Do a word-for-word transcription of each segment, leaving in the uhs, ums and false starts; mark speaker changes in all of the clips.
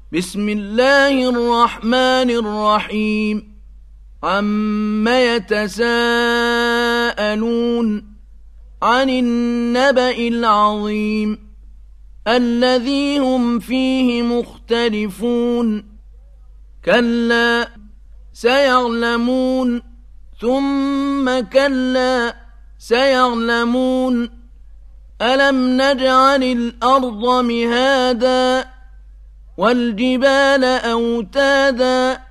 Speaker 1: بسم الله الرحمن الرحيم عم يتساءلون عن النبأ العظيم الذي هم فيه مختلفون كلا سيعلمون ثم كلا سيعلمون ألم نجعل الأرض مهادا والجبال أوتادا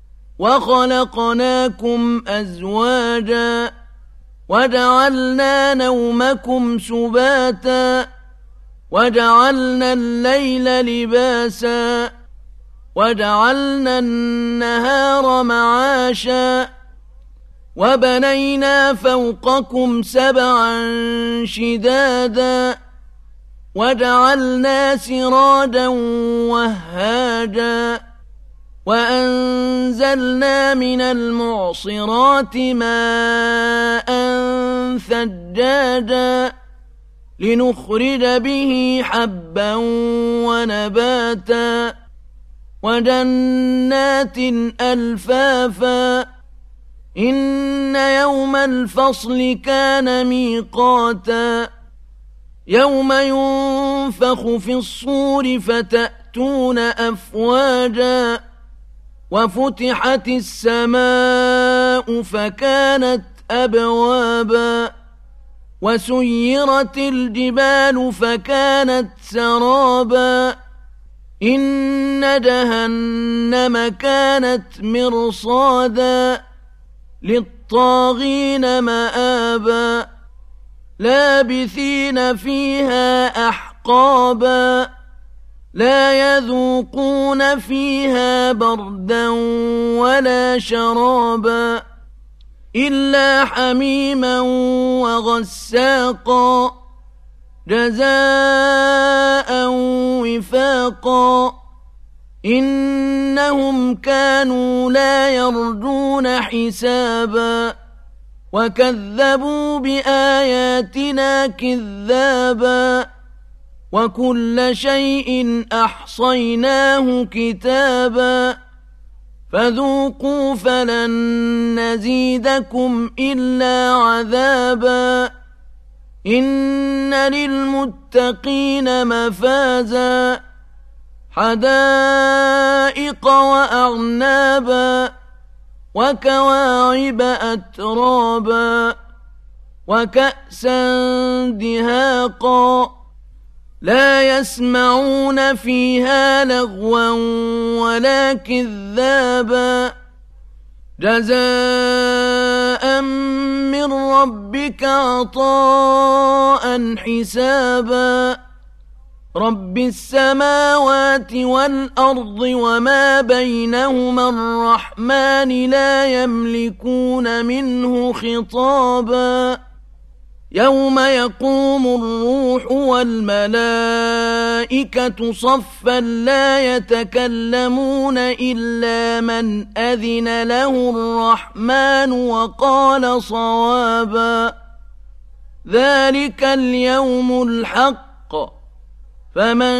Speaker 1: وخلقناكم أزواجا وجعلنا نومكم سباتا وجعلنا الليل لباسا وجعلنا النهار معاشا وبنينا فوقكم سبعا شدادا وجعلنا سراجا وهاجا وأنزلنا من المعصرات ماء ثجاجا لنخرج به حبا ونباتا وجنات ألفافا إن يوم الفصل كان ميقاتا يوم ينفخ في الصور فتأتون أفواجا وفتحت السماء فكانت أبوابا وسيرت الجبال فكانت سرابا إن جهنم كانت مرصادا للطاغين مآبا لابثين فيها أحقابا لا يذوقون فيها بردا ولا شرابا إلا حميما وغساقا جزاء وفاقا إنهم كانوا لا يرجون حسابا وكذبوا بآياتنا كذابا وكل شيء أحصيناه كتابا فذوقوا فلن نزيدكم إلا عذابا إن للمتقين مفازا حدائق وأعنابا وكواعب أترابا وكأسا دهاقا لا يسمعون فيها لغوا ولا كذابا جزاء من ربك عطاء حسابا رب السماوات والأرض وما بينهما الرحمن لا يملكون منه خطابا يوم يقوم الروح والملائكة صفا لا يتكلمون إلا من أذن له الرحمن وقال صوابا ذلك اليوم الحق فمن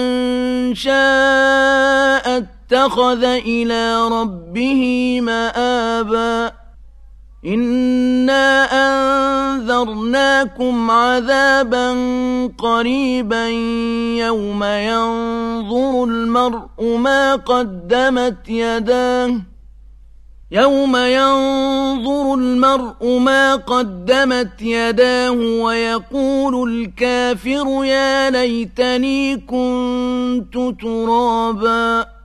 Speaker 1: شاء اتخذ إلى ربه مآبا إنا أنذرناكم عذابا قريبا يوم ينظر المرء ما قدمت يداه يوم ينظر المرء ما قدمت يداه ويقول الكافر يا ليتني كنت ترابا